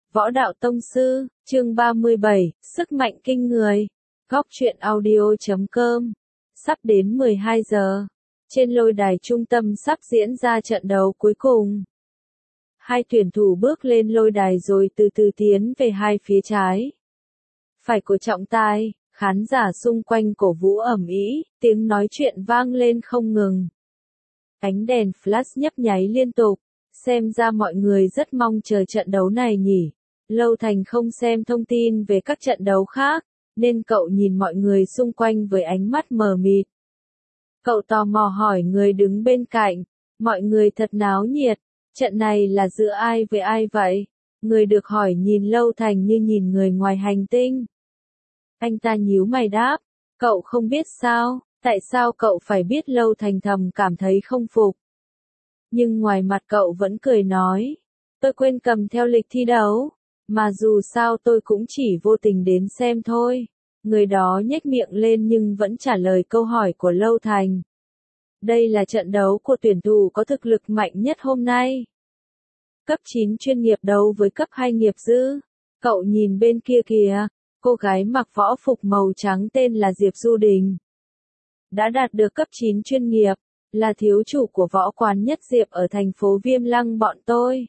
Võ đạo tông sư, chương 37, sức mạnh kinh người. Góc truyện audio.com. Sắp đến 12 giờ. Trên lôi đài trung tâm sắp diễn ra trận đấu cuối cùng. Hai tuyển thủ bước lên lôi đài rồi từ từ tiến về hai phía trái. Phải của trọng tài, khán giả xung quanh cổ vũ ầm ĩ, tiếng nói chuyện vang lên không ngừng. Ánh đèn flash nhấp nháy liên tục, xem ra mọi người rất mong chờ trận đấu này nhỉ. Lâu Thành không xem thông tin về các trận đấu khác, nên cậu nhìn mọi người xung quanh với ánh mắt mờ mịt. Cậu tò mò hỏi người đứng bên cạnh, mọi người thật náo nhiệt, trận này là giữa ai với ai vậy? Người được hỏi nhìn Lâu Thành như nhìn người ngoài hành tinh. Anh ta nhíu mày đáp, cậu không biết sao, tại sao cậu phải biết? Lâu Thành thầm cảm thấy không phục. Nhưng ngoài mặt cậu vẫn cười nói, tôi quên cầm theo lịch thi đấu, mà dù sao tôi cũng chỉ vô tình đến xem thôi. Người đó nhếch miệng lên nhưng vẫn trả lời câu hỏi của Lâu Thành. Đây là trận đấu của tuyển thủ có thực lực mạnh nhất hôm nay. Cấp 9 chuyên nghiệp đấu với cấp 2 nghiệp dư. Cậu nhìn bên kia kìa, cô gái mặc võ phục màu trắng tên là Diệp Du Đình. Đã đạt được cấp 9 chuyên nghiệp, là thiếu chủ của võ quán Nhất Diệp ở thành phố Viêm Lăng bọn tôi.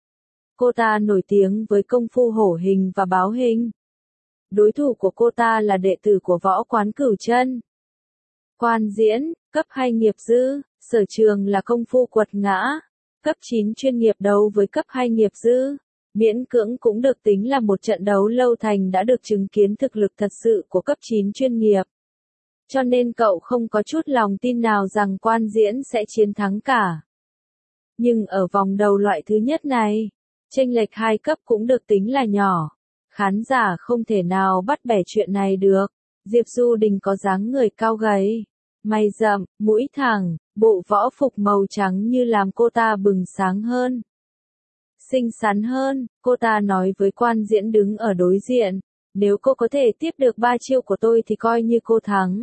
Cô ta nổi tiếng với công phu hổ hình và báo hình. Đối thủ của cô ta là đệ tử của võ quán Cửu Chân. Quan diễn, cấp 2 nghiệp dư, sở trường là công phu quật ngã. Cấp 9 chuyên nghiệp đấu với cấp 2 nghiệp dư. Miễn cưỡng cũng được tính là một trận đấu. Lâu Thành đã được chứng kiến thực lực thật sự của cấp 9 chuyên nghiệp. Cho nên cậu không có chút lòng tin nào rằng quan diễn sẽ chiến thắng cả. Nhưng ở vòng đầu loại thứ nhất này, chênh lệch 2 cấp cũng được tính là nhỏ. Khán giả không thể nào bắt bẻ chuyện này được. Diệp Du Đình có dáng người cao gầy, mày rậm, mũi thẳng, bộ võ phục màu trắng như làm cô ta bừng sáng hơn. Xinh xắn hơn, cô ta nói với quan diễn đứng ở đối diện. Nếu cô có thể tiếp được 3 chiêu của tôi thì coi như cô thắng.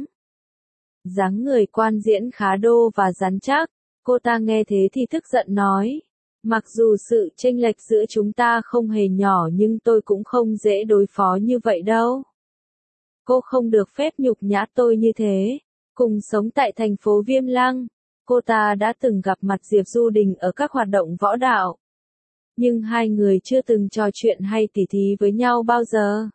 Dáng người quan diễn khá đô và rắn chắc. Cô ta nghe thế thì tức giận nói. Mặc dù sự chênh lệch giữa chúng ta không hề nhỏ nhưng tôi cũng không dễ đối phó như vậy đâu. Cô không được phép nhục nhã tôi như thế. Cùng sống tại thành phố Viêm Lăng, cô ta đã từng gặp mặt Diệp Du Đình ở các hoạt động võ đạo. Nhưng hai người chưa từng trò chuyện hay tỉ thí với nhau bao giờ.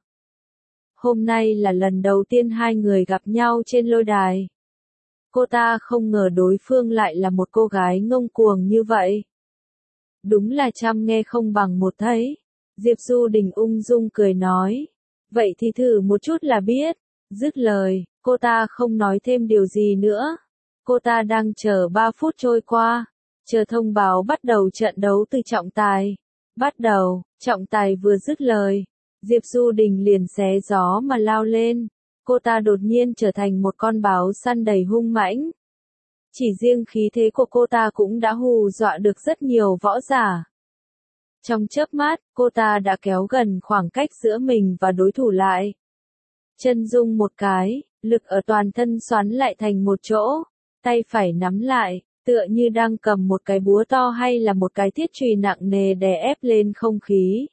Hôm nay là lần đầu tiên hai người gặp nhau trên lôi đài. Cô ta không ngờ đối phương lại là một cô gái ngông cuồng như vậy. Đúng là trăm nghe không bằng một thấy. Diệp Du Đình ung dung cười nói. Vậy thì thử một chút là biết. Dứt lời, cô ta không nói thêm điều gì nữa. Cô ta đang chờ 3 phút trôi qua. Chờ thông báo bắt đầu trận đấu từ trọng tài. Bắt đầu, trọng tài vừa dứt lời. Diệp Du Đình liền xé gió mà lao lên. Cô ta đột nhiên trở thành một con báo săn đầy hung mãnh. Chỉ riêng khí thế của cô ta cũng đã hù dọa được rất nhiều võ giả. Trong chớp mắt, cô ta đã kéo gần khoảng cách giữa mình và đối thủ lại. Chân rung một cái, lực ở toàn thân xoắn lại thành một chỗ, tay phải nắm lại, tựa như đang cầm một cái búa to hay là một cái thiết chùy nặng nề đè ép lên không khí.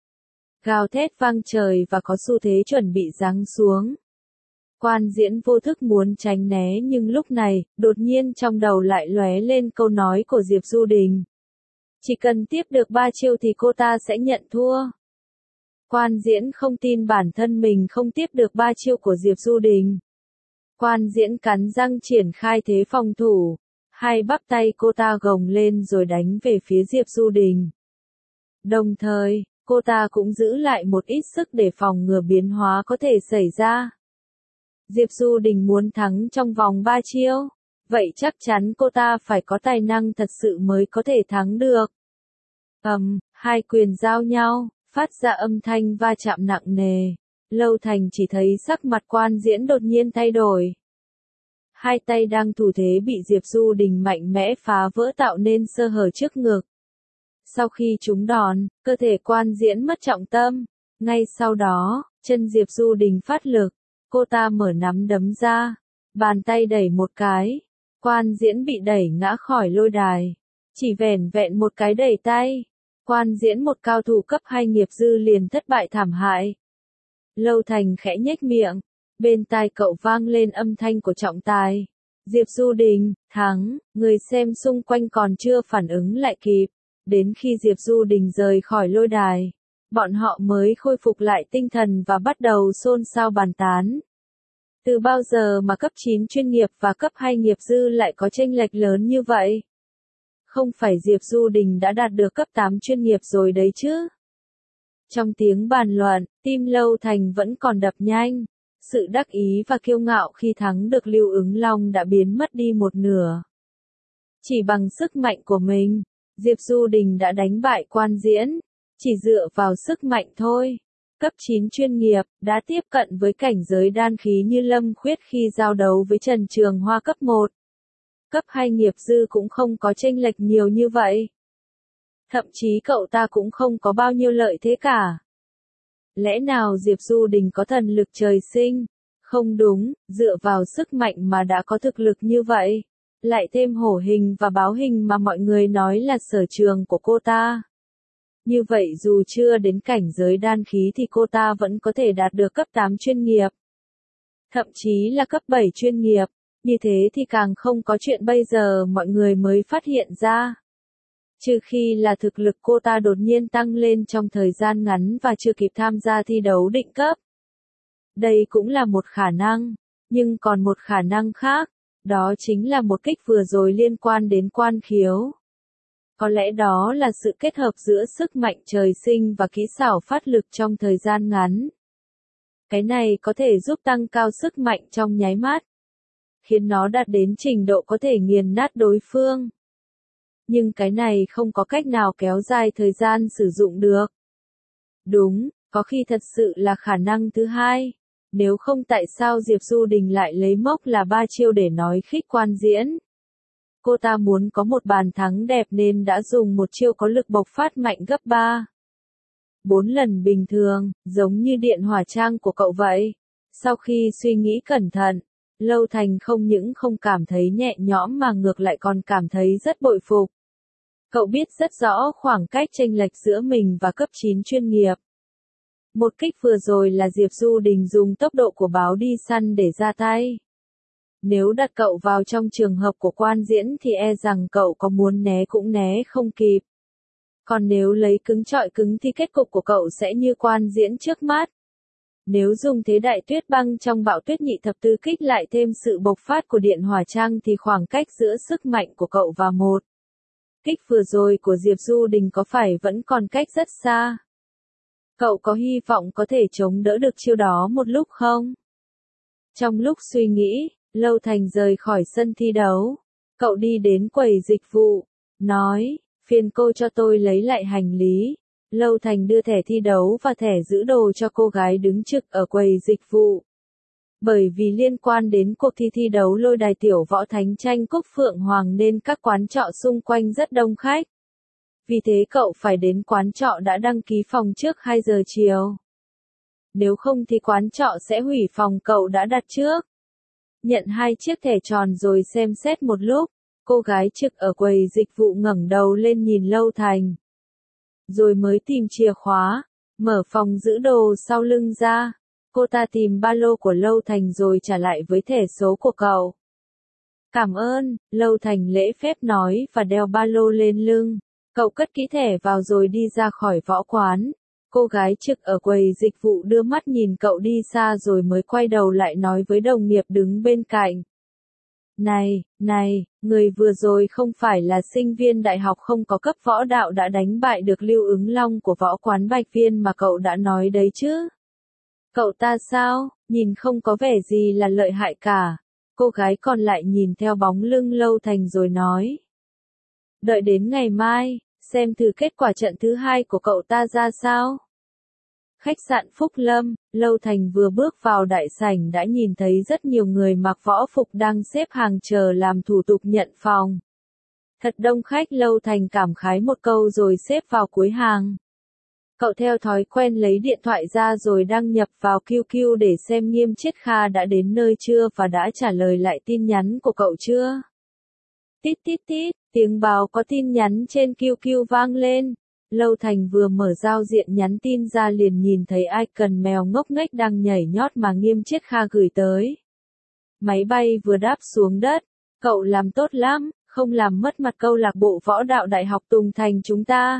Gào thét vang trời và có xu thế chuẩn bị giáng xuống. Quan diễn vô thức muốn tránh né nhưng lúc này, đột nhiên trong đầu lại lóe lên câu nói của Diệp Du Đình. Chỉ cần tiếp được 3 chiêu thì cô ta sẽ nhận thua. Quan diễn không tin bản thân mình không tiếp được 3 chiêu của Diệp Du Đình. Quan diễn cắn răng triển khai thế phòng thủ. Hai bắp tay cô ta gồng lên rồi đánh về phía Diệp Du Đình. Đồng thời, cô ta cũng giữ lại một ít sức để phòng ngừa biến hóa có thể xảy ra. Diệp Du Đình muốn thắng trong vòng 3 chiêu. Vậy chắc chắn cô ta phải có tài năng thật sự mới có thể thắng được. Hai quyền giao nhau, phát ra âm thanh va chạm nặng nề. Lâu Thành chỉ thấy sắc mặt quan diễn đột nhiên thay đổi. Hai tay đang thủ thế bị Diệp Du Đình mạnh mẽ phá vỡ tạo nên sơ hở trước ngực. Sau khi trúng đòn, cơ thể quan diễn mất trọng tâm. Ngay sau đó, chân Diệp Du Đình phát lực. Cô ta mở nắm đấm ra. Bàn tay đẩy một cái. Quan diễn bị đẩy ngã khỏi lôi đài. Chỉ vẻn vẹn một cái đẩy tay. Quan diễn một cao thủ cấp 2 nghiệp dư liền thất bại thảm hại. Lâu Thành khẽ nhếch miệng, bên tai cậu vang lên âm thanh của trọng tài. Diệp Du Đình, thắng, người xem xung quanh còn chưa phản ứng lại kịp. Đến khi Diệp Du Đình rời khỏi lôi đài, bọn họ mới khôi phục lại tinh thần và bắt đầu xôn xao bàn tán. Từ bao giờ mà cấp 9 chuyên nghiệp và cấp 2 nghiệp dư lại có chênh lệch lớn như vậy? Không phải Diệp Du Đình đã đạt được cấp 8 chuyên nghiệp rồi đấy chứ? Trong tiếng bàn luận, tim Lâu Thành vẫn còn đập nhanh. Sự đắc ý và kiêu ngạo khi thắng được Lưu Ứng Long đã biến mất đi một nửa. Chỉ bằng sức mạnh của mình, Diệp Du Đình đã đánh bại Quan Diễn. Chỉ dựa vào sức mạnh thôi. Cấp 9 chuyên nghiệp, đã tiếp cận với cảnh giới đan khí như Lâm Khuyết khi giao đấu với Trần Trường Hoa cấp 1. Cấp 2 nghiệp dư cũng không có chênh lệch nhiều như vậy. Thậm chí cậu ta cũng không có bao nhiêu lợi thế cả. Lẽ nào Diệp Du Đình có thần lực trời sinh? Không đúng, dựa vào sức mạnh mà đã có thực lực như vậy. Lại thêm hổ hình và báo hình mà mọi người nói là sở trường của cô ta. Như vậy dù chưa đến cảnh giới đan khí thì cô ta vẫn có thể đạt được cấp 8 chuyên nghiệp. Thậm chí là cấp 7 chuyên nghiệp. Như thế thì càng không có chuyện bây giờ mọi người mới phát hiện ra. Trừ khi là thực lực cô ta đột nhiên tăng lên trong thời gian ngắn và chưa kịp tham gia thi đấu định cấp. Đây cũng là một khả năng, nhưng còn một khả năng khác, đó chính là một kích vừa rồi liên quan đến quan khiếu. Có lẽ đó là sự kết hợp giữa sức mạnh trời sinh và kỹ xảo phát lực trong thời gian ngắn. Cái này có thể giúp tăng cao sức mạnh trong nháy mắt, khiến nó đạt đến trình độ có thể nghiền nát đối phương. Nhưng cái này không có cách nào kéo dài thời gian sử dụng được. Đúng, có khi thật sự là khả năng thứ hai. Nếu không tại sao Diệp Du Đình lại lấy mốc là 3 chiêu để nói khích Quan Diễn. Cô ta muốn có một bàn thắng đẹp nên đã dùng một chiêu có lực bộc phát mạnh gấp 3, 4 lần bình thường, giống như điện hỏa trang của cậu vậy. Sau khi suy nghĩ cẩn thận, Lâu Thành không những không cảm thấy nhẹ nhõm mà ngược lại còn cảm thấy rất bội phục. Cậu biết rất rõ khoảng cách chênh lệch giữa mình và cấp 9 chuyên nghiệp. Một kích vừa rồi là Diệp Du Đình dùng tốc độ của báo đi săn để ra tay. Nếu đặt cậu vào trong trường hợp của Quan Diễn thì e rằng cậu có muốn né cũng né không kịp. Còn nếu lấy cứng chọi cứng thì kết cục của cậu sẽ như Quan Diễn trước mắt. Nếu dùng thế đại tuyết băng trong bạo tuyết nhị thập tứ kích lại thêm sự bộc phát của điện hỏa trang thì khoảng cách giữa sức mạnh của cậu và một kích vừa rồi của Diệp Du Đình có phải vẫn còn cách rất xa? Cậu có hy vọng có thể chống đỡ được chiêu đó một lúc không? Trong lúc suy nghĩ, Lâu Thành rời khỏi sân thi đấu. Cậu đi đến quầy dịch vụ, nói, phiền cô cho tôi lấy lại hành lý. Lâu Thành đưa thẻ thi đấu và thẻ giữ đồ cho cô gái đứng trực ở quầy dịch vụ. Bởi vì liên quan đến cuộc thi đấu lôi đài tiểu võ thánh tranh cúp Phượng Hoàng nên các quán trọ xung quanh rất đông khách. Vì thế cậu phải đến quán trọ đã đăng ký phòng trước 2 giờ chiều. Nếu không thì quán trọ sẽ hủy phòng cậu đã đặt trước. Nhận 2 chiếc thẻ tròn rồi xem xét một lúc, cô gái trực ở quầy dịch vụ ngẩng đầu lên nhìn Lâu Thành. Rồi mới tìm chìa khóa, mở phòng giữ đồ sau lưng ra. Cô ta tìm ba lô của Lâu Thành rồi trả lại với thẻ số của cậu. Cảm ơn, Lâu Thành lễ phép nói và đeo ba lô lên lưng. Cậu cất kỹ thẻ vào rồi đi ra khỏi võ quán. Cô gái trực ở quầy dịch vụ đưa mắt nhìn cậu đi xa rồi mới quay đầu lại nói với đồng nghiệp đứng bên cạnh. Này, người vừa rồi không phải là sinh viên đại học không có cấp võ đạo đã đánh bại được Lưu Ứng Long của võ quán Bạch Viên mà cậu đã nói đấy chứ? Cậu ta sao, nhìn không có vẻ gì là lợi hại cả. Cô gái còn lại nhìn theo bóng lưng Lâu Thành rồi nói. Đợi đến ngày mai, xem thử kết quả trận thứ 2 của cậu ta ra sao. Khách sạn Phúc Lâm, Lâu Thành vừa bước vào đại sảnh đã nhìn thấy rất nhiều người mặc võ phục đang xếp hàng chờ làm thủ tục nhận phòng. Thật đông khách. Lâu Thành cảm khái một câu rồi xếp vào cuối hàng. Cậu theo thói quen lấy điện thoại ra rồi đăng nhập vào QQ để xem Nghiêm Chiết Kha đã đến nơi chưa và đã trả lời lại tin nhắn của cậu chưa. Tít tít tít, tiếng báo có tin nhắn trên QQ vang lên. Lâu Thành vừa mở giao diện nhắn tin ra liền nhìn thấy icon mèo ngốc nghếch đang nhảy nhót mà Nghiêm Chiết Kha gửi tới. Máy bay vừa đáp xuống đất, cậu làm tốt lắm, không làm mất mặt câu lạc bộ võ đạo Đại học Tùng Thành chúng ta.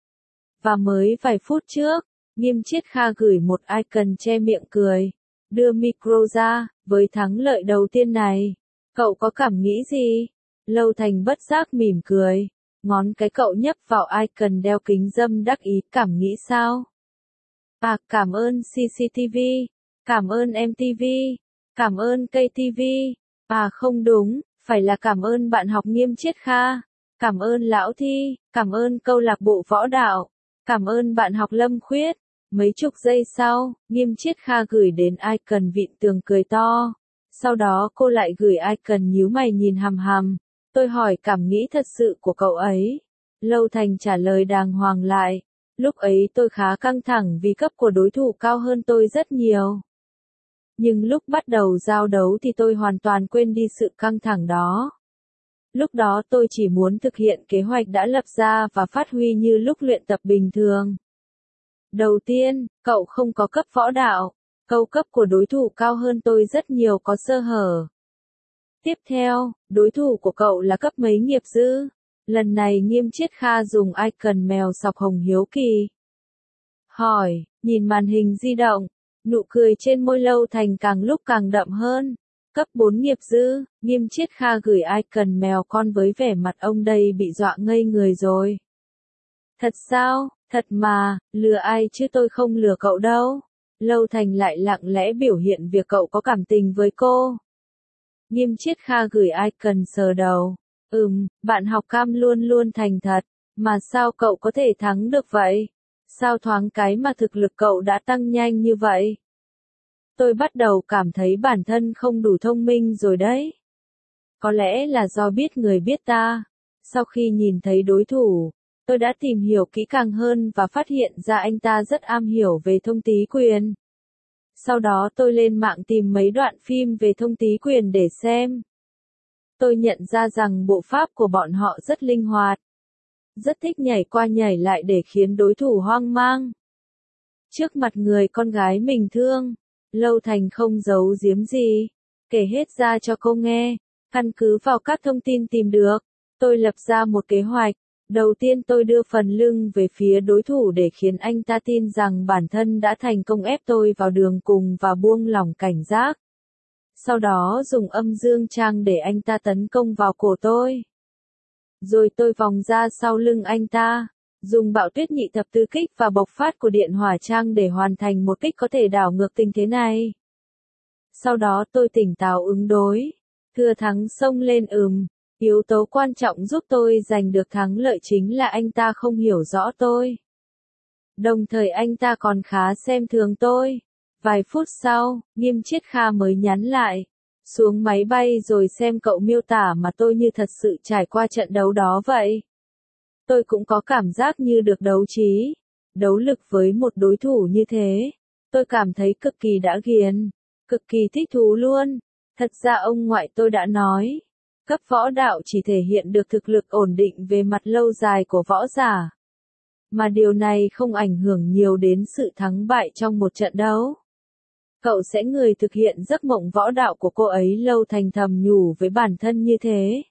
Và mới vài phút trước, Nghiêm Chiết Kha gửi một icon che miệng cười, đưa micro ra, với thắng lợi đầu tiên này, cậu có cảm nghĩ gì? Lâu Thành bất giác mỉm cười, ngón cái cậu nhấp vào icon đeo kính râm đắc ý, cảm nghĩ sao? À, cảm ơn CCTV, cảm ơn MTV, cảm ơn KTV, à không đúng, phải là cảm ơn bạn học Nghiêm Chiết Kha, cảm ơn Lão Thi, cảm ơn câu lạc bộ võ đạo, cảm ơn bạn học Lâm Khuyết. Mấy chục giây sau, Nghiêm Chiết Kha gửi đến icon vịn tường cười to. Sau đó cô lại gửi icon nhíu mày nhìn hằm hằm. Tôi hỏi cảm nghĩ thật sự của cậu ấy. Lâu Thành trả lời đàng hoàng lại. Lúc ấy tôi khá căng thẳng vì cấp của đối thủ cao hơn tôi rất nhiều. Nhưng lúc bắt đầu giao đấu thì tôi hoàn toàn quên đi sự căng thẳng đó. Lúc đó tôi chỉ muốn thực hiện kế hoạch đã lập ra và phát huy như lúc luyện tập bình thường. Đầu tiên, cậu không có cấp võ đạo. Câu cấp của đối thủ cao hơn tôi rất nhiều có sơ hở. Tiếp theo, đối thủ của cậu là cấp mấy nghiệp dư? Lần này Nghiêm Chiết Kha dùng icon mèo sọc hồng hiếu kỳ. Hỏi, nhìn màn hình di động, nụ cười trên môi Lâu Thành càng lúc càng đậm hơn. Cấp 4 nghiệp dư, Nghiêm Chiết Kha gửi icon mèo con với vẻ mặt ông đây bị dọa ngây người rồi. Thật sao? Thật mà, lừa ai chứ tôi không lừa cậu đâu. Lâu Thành lại lặng lẽ biểu hiện việc cậu có cảm tình với cô. Nghiêm Chiết Kha gửi icon sờ đầu. Bạn học Cam luôn luôn thành thật, mà sao cậu có thể thắng được vậy? Sao thoáng cái mà thực lực cậu đã tăng nhanh như vậy? Tôi bắt đầu cảm thấy bản thân không đủ thông minh rồi đấy. Có lẽ là do biết người biết ta. Sau khi nhìn thấy đối thủ, tôi đã tìm hiểu kỹ càng hơn và phát hiện ra anh ta rất am hiểu về thông tý quyền. Sau đó tôi lên mạng tìm mấy đoạn phim về thông tý quyền để xem. Tôi nhận ra rằng bộ pháp của bọn họ rất linh hoạt. Rất thích nhảy qua nhảy lại để khiến đối thủ hoang mang. Trước mặt người con gái mình thương, Lâu Thành không giấu giếm gì. Kể hết ra cho cô nghe. Căn cứ vào các thông tin tìm được, tôi lập ra một kế hoạch. Đầu tiên tôi đưa phần lưng về phía đối thủ để khiến anh ta tin rằng bản thân đã thành công ép tôi vào đường cùng và buông lỏng cảnh giác. Sau đó dùng âm dương trang để anh ta tấn công vào cổ tôi. Rồi tôi vòng ra sau lưng anh ta, dùng bạo tuyết nhị thập tứ kích và bộc phát của điện hỏa trang để hoàn thành một kích có thể đảo ngược tình thế này. Sau đó tôi tỉnh táo ứng đối, thừa thắng xông lên. Yếu tố quan trọng giúp tôi giành được thắng lợi chính là anh ta không hiểu rõ tôi. Đồng thời anh ta còn khá xem thường tôi. Vài phút sau, Nghiêm Chiết Kha mới nhắn lại. Xuống máy bay rồi xem cậu miêu tả mà tôi như thật sự trải qua trận đấu đó vậy. Tôi cũng có cảm giác như được đấu trí, đấu lực với một đối thủ như thế. Tôi cảm thấy cực kỳ đã ghiền, cực kỳ thích thú luôn. Thật ra ông ngoại tôi đã nói. Cấp võ đạo chỉ thể hiện được thực lực ổn định về mặt lâu dài của võ giả. Mà điều này không ảnh hưởng nhiều đến sự thắng bại trong một trận đấu. Cậu sẽ người thực hiện giấc mộng võ đạo của cô ấy. Lâu Thành thầm nhủ với bản thân như thế.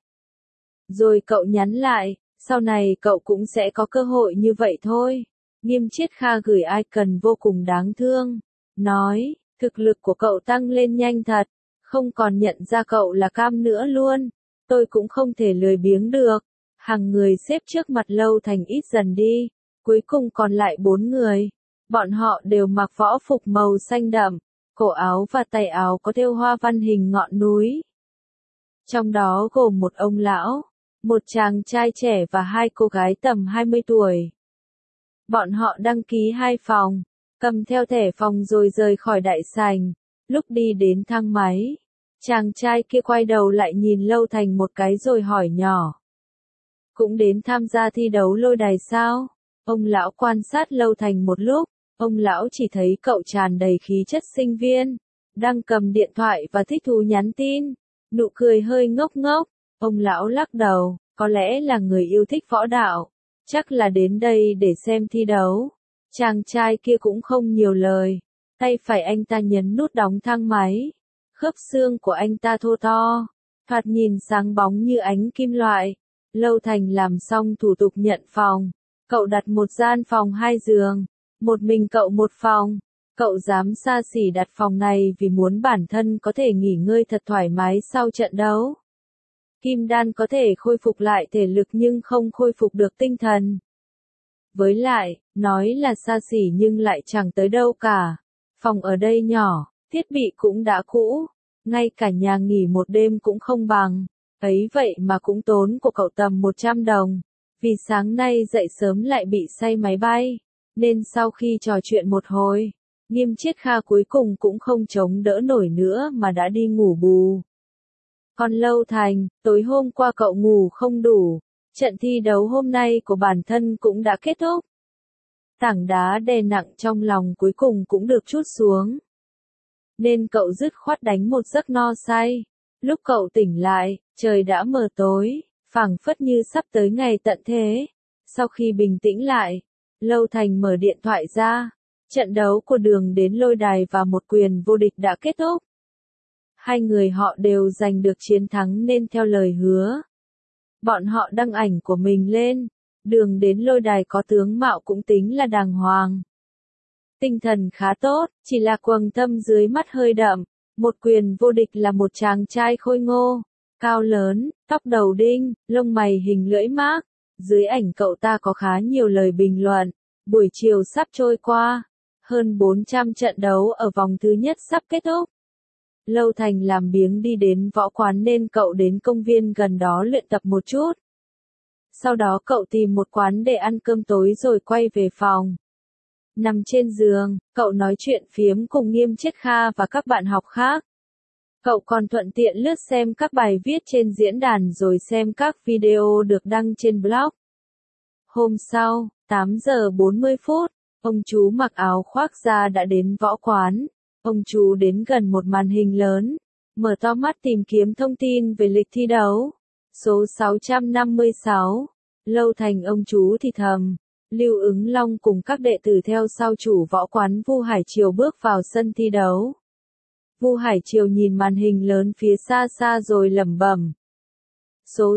Rồi cậu nhắn lại, sau này cậu cũng sẽ có cơ hội như vậy thôi. Nghiêm Chiết Kha gửi icon vô cùng đáng thương. Nói, thực lực của cậu tăng lên nhanh thật. Không còn nhận ra cậu là Cam nữa luôn. Tôi cũng không thể lười biếng được. Hàng người xếp trước mặt Lâu Thành ít dần đi. Cuối cùng còn lại 4 người. Bọn họ đều mặc võ phục màu xanh đậm. Cổ áo và tay áo có thêu hoa văn hình ngọn núi. Trong đó gồm một ông lão, một chàng trai trẻ và 2 cô gái tầm 20 tuổi. Bọn họ đăng ký 2 phòng, cầm theo thẻ phòng rồi rời khỏi đại sảnh. Lúc đi đến thang máy, chàng trai kia quay đầu lại nhìn Lâu Thành một cái rồi hỏi nhỏ. Cũng đến tham gia thi đấu lôi đài sao? Ông lão quan sát Lâu Thành một lúc, ông lão chỉ thấy cậu tràn đầy khí chất sinh viên, đang cầm điện thoại và thích thú nhắn tin, nụ cười hơi ngốc ngốc. Ông lão lắc đầu, có lẽ là người yêu thích võ đạo, chắc là đến đây để xem thi đấu. Chàng trai kia cũng không nhiều lời, tay phải anh ta nhấn nút đóng thang máy. Khớp xương của anh ta thô to, thoạt nhìn sáng bóng như ánh kim loại. Lâu Thành làm xong thủ tục nhận phòng. Cậu đặt một gian phòng 2 giường, một mình cậu một phòng. Cậu dám xa xỉ đặt phòng này vì muốn bản thân có thể nghỉ ngơi thật thoải mái sau trận đấu. Kim đan có thể khôi phục lại thể lực nhưng không khôi phục được tinh thần. Với lại, nói là xa xỉ nhưng lại chẳng tới đâu cả. Phòng ở đây nhỏ, thiết bị cũng đã cũ, ngay cả nhà nghỉ một đêm cũng không bằng. Ấy vậy mà cũng tốn của cậu tầm 100 đồng. Vì sáng nay dậy sớm lại bị say máy bay, nên sau khi trò chuyện một hồi, Nghiêm Chiết Kha cuối cùng cũng không chống đỡ nổi nữa mà đã đi ngủ bù. Còn Lâu Thành, tối hôm qua cậu ngủ không đủ, trận thi đấu hôm nay của bản thân cũng đã kết thúc. Tảng đá đè nặng trong lòng cuối cùng cũng được trút xuống. Nên cậu dứt khoát đánh một giấc no say. Lúc cậu tỉnh lại, trời đã mờ tối, phảng phất như sắp tới ngày tận thế. Sau khi bình tĩnh lại, Lâu Thành mở điện thoại ra. Trận đấu của Đường đến Lôi Đài và một quyền vô địch đã kết thúc. Hai người họ đều giành được chiến thắng nên theo lời hứa. Bọn họ đăng ảnh của mình lên. Đường đến Lôi Đài có tướng mạo cũng tính là đàng hoàng. Tinh thần khá tốt, chỉ là quầng thâm dưới mắt hơi đậm. Một quyền vô địch là một chàng trai khôi ngô, cao lớn, tóc đầu đinh, lông mày hình lưỡi mác. Dưới ảnh cậu ta có khá nhiều lời bình luận. Buổi chiều sắp trôi qua, hơn 400 trận đấu ở vòng thứ nhất sắp kết thúc. Lâu Thành làm biếng đi đến võ quán nên cậu đến công viên gần đó luyện tập một chút. Sau đó cậu tìm một quán để ăn cơm tối rồi quay về phòng. Nằm trên giường, cậu nói chuyện phiếm cùng Nghiêm Chiết Kha và các bạn học khác. Cậu còn thuận tiện lướt xem các bài viết trên diễn đàn rồi xem các video được đăng trên blog. Hôm sau, 8 giờ 40 phút, ông chú mặc áo khoác da đã đến võ quán. Ông chú đến gần một màn hình lớn, mở to mắt tìm kiếm thông tin về lịch thi đấu. Số 656. Lâu Thành ông chú thì thầm. Lưu Ứng Long cùng các đệ tử theo sau chủ võ quán Vu Hải Triều bước vào sân thi đấu. Vu Hải Triều nhìn màn hình lớn phía xa xa rồi lẩm bẩm. Số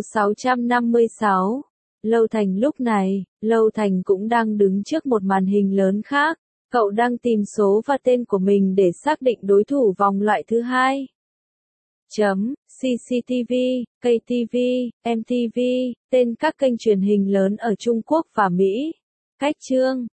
656. Lâu Thành lúc này, Lâu Thành cũng đang đứng trước một màn hình lớn khác. Cậu đang tìm số và tên của mình để xác định đối thủ vòng loại thứ hai. CCTV, KTV, MTV, tên các kênh truyền hình lớn ở Trung Quốc và Mỹ. Cách chương